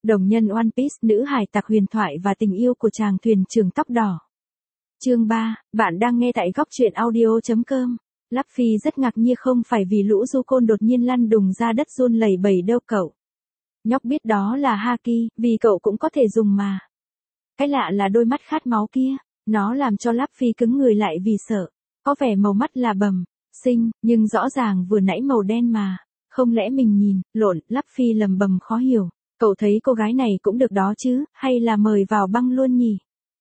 Đồng nhân One Piece, nữ hải tặc huyền thoại và tình yêu của chàng thuyền trưởng tóc đỏ. Chương 3, bạn đang nghe tại góc truyện audio.com. Luffy rất ngạc nhiên không phải vì lũ du côn đột nhiên lăn đùng ra đất run lẩy bẩy đâu cậu. Nhóc biết đó là Haki, vì cậu cũng có thể dùng mà. Cái lạ là đôi mắt khát máu kia, nó làm cho Luffy cứng người lại vì sợ. Có vẻ màu mắt là bầm, xinh, nhưng rõ ràng vừa nãy màu đen mà. Không lẽ mình nhìn, lộn, Luffy lầm bầm khó hiểu. Cậu thấy cô gái này cũng được đó chứ, hay là mời vào băng luôn nhỉ?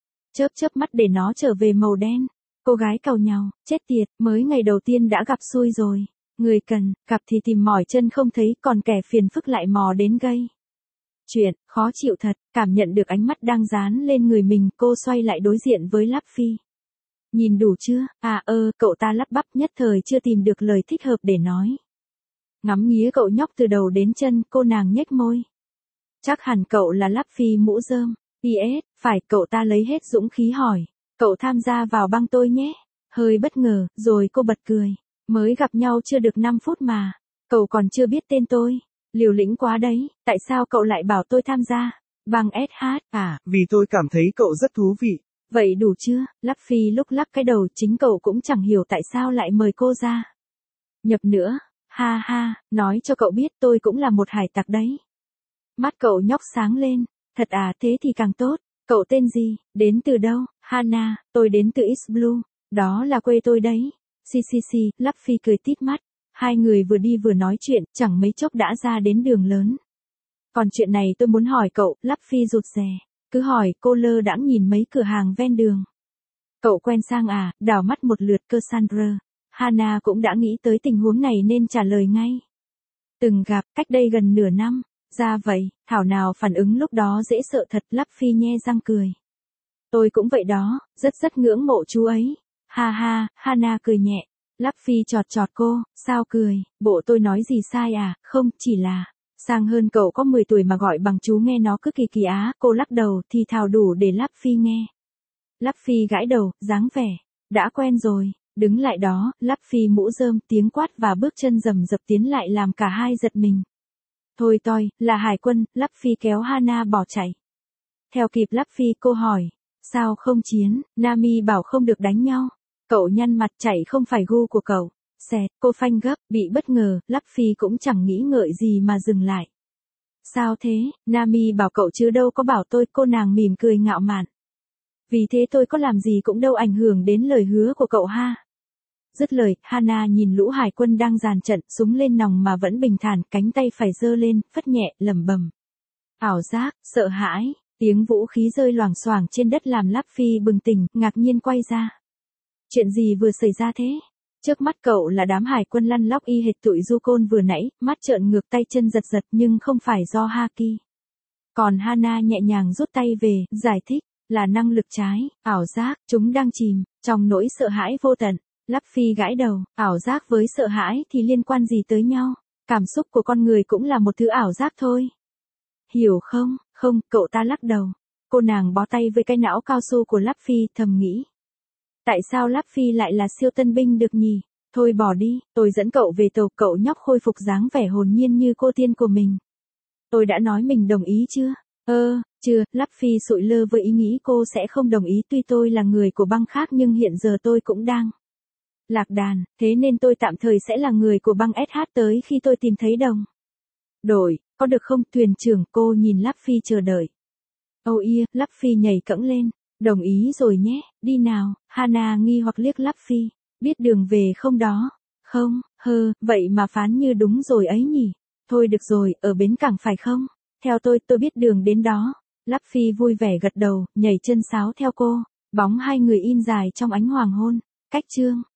Chớp mắt để nó trở về màu đen. Cô gái càu nhàu, chết tiệt, mới ngày đầu tiên đã gặp xui rồi. Người cần, gặp thì tìm mỏi chân không thấy, còn kẻ phiền phức lại mò đến gây chuyện, khó chịu thật. Cảm nhận được ánh mắt đang dán lên người mình, cô xoay lại đối diện với Luffy. Nhìn đủ chưa? Cậu ta lắp bắp nhất thời chưa tìm được lời thích hợp để nói. Ngắm nghía cậu nhóc từ đầu đến chân, cô nàng nhếch môi. Chắc hẳn cậu là Luffy mũ rơm. PS, phải, cậu ta lấy hết dũng khí hỏi. Cậu tham gia vào băng tôi nhé. Hơi bất ngờ, rồi cô bật cười. Mới gặp nhau chưa được 5 phút mà. Cậu còn chưa biết tên tôi. Liều lĩnh quá đấy, tại sao cậu lại bảo tôi tham gia? Băng SH à? Vì tôi cảm thấy cậu rất thú vị. Vậy đủ chưa? Luffy lúc lắc cái đầu, chính cậu cũng chẳng hiểu tại sao lại mời cô ra. Nhập nữa, ha ha, nói cho cậu biết tôi cũng là một hải tặc đấy. Mắt cậu nhóc sáng lên, thật à, thế thì càng tốt. Cậu tên gì, đến từ đâu? Hana, tôi đến từ East Blue, đó là quê tôi đấy. Xì, Luffy cười tít mắt. Hai người vừa đi vừa nói chuyện, chẳng mấy chốc đã ra đến đường lớn. Còn chuyện này tôi muốn hỏi cậu, Luffy rụt rè. Cứ hỏi, cô lơ đãng nhìn mấy cửa hàng ven đường. Cậu quen sang à? Đảo mắt một lượt Cassandra. Hana cũng đã nghĩ tới tình huống này nên trả lời ngay. Từng gặp, cách đây gần nửa năm. Ra vậy, thảo nào phản ứng lúc đó dễ sợ thật. Luffy nhe răng cười. Tôi cũng vậy đó, rất ngưỡng mộ chú ấy. Ha ha, Hana cười nhẹ. Luffy chọt cô, sao cười, bộ tôi nói gì sai à? Không, chỉ là sang hơn cậu có 10 tuổi mà gọi bằng chú nghe nó cứ kỳ á. Cô lắc đầu thì thào đủ để Luffy nghe. Luffy gãi đầu, dáng vẻ đã quen rồi. Đứng lại đó, Luffy mũ rơm, tiếng quát và bước chân rầm rập tiến lại làm cả hai giật mình. Thôi toi, là hải quân. Luffy kéo Hana bỏ chạy. Theo kịp Luffy, cô hỏi, sao không chiến? Nami bảo không được đánh nhau. Cậu nhăn mặt, chạy không phải gu của cậu. Xẹt, cô phanh gấp, bị bất ngờ. Luffy cũng chẳng nghĩ ngợi gì mà dừng lại. Sao thế? Nami bảo cậu chứ đâu có bảo tôi. Cô nàng mỉm cười ngạo mạn. Vì thế tôi có làm gì cũng đâu ảnh hưởng đến lời hứa của cậu ha. Dứt lời, Hana nhìn lũ hải quân đang dàn trận, súng lên nòng mà vẫn bình thản, cánh tay phải giơ lên, phất nhẹ, lẩm bẩm. Ảo giác, sợ hãi, tiếng vũ khí rơi loảng xoảng trên đất làm Luffy bừng tỉnh, ngạc nhiên quay ra. Chuyện gì vừa xảy ra thế? Trước mắt cậu là đám hải quân lăn lóc y hệt tụi du côn vừa nãy, mắt trợn ngược tay chân giật nhưng không phải do Haki. Còn Hana nhẹ nhàng rút tay về, giải thích, là năng lực trái, ảo giác, chúng đang chìm trong nỗi sợ hãi vô tận. Luffy gãi đầu, ảo giác với sợ hãi thì liên quan gì tới nhau? Cảm xúc của con người cũng là một thứ ảo giác thôi. Hiểu không? Không, cậu ta lắc đầu. Cô nàng bó tay với cái não cao su của Luffy, thầm nghĩ. Tại sao Luffy lại là siêu tân binh được nhỉ? Thôi bỏ đi, tôi dẫn cậu về tàu. Cậu nhóc khôi phục dáng vẻ hồn nhiên như cô tiên của mình. Tôi đã nói mình đồng ý chưa? Chưa. Luffy sụi lơ với ý nghĩ cô sẽ không đồng ý. Tuy tôi là người của băng khác nhưng hiện giờ tôi cũng đang lạc đàn, thế nên tôi tạm thời sẽ là người của băng SH tới khi tôi tìm thấy đồng đội, có được không? Thuyền trưởng, cô nhìn Luffy chờ đợi. Luffy nhảy cẫng lên. Đồng ý rồi nhé, đi nào. Hana nghi hoặc liếc Luffy. Biết đường về không đó? Không, vậy mà phán như đúng rồi ấy nhỉ. Thôi được rồi, ở bến cảng phải không? Theo tôi biết đường đến đó. Luffy vui vẻ gật đầu, nhảy chân sáo theo cô. Bóng hai người in dài trong ánh hoàng hôn. Cách chương